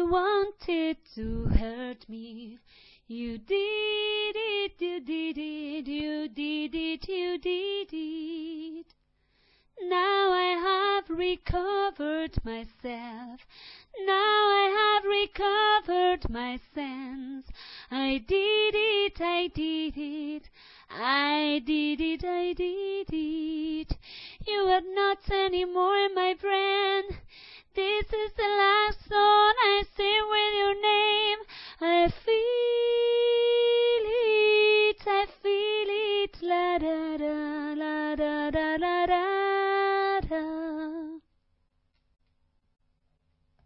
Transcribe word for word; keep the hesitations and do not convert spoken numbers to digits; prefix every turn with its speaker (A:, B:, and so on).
A: you wanted to hurt me. You did it, you did it, you did it, you did it. Now I have recovered myself. Now I have recovered my sense. I did it, I did it. I did it, I did it. You are not anymore, my friend. This is the last song I sing with your name. I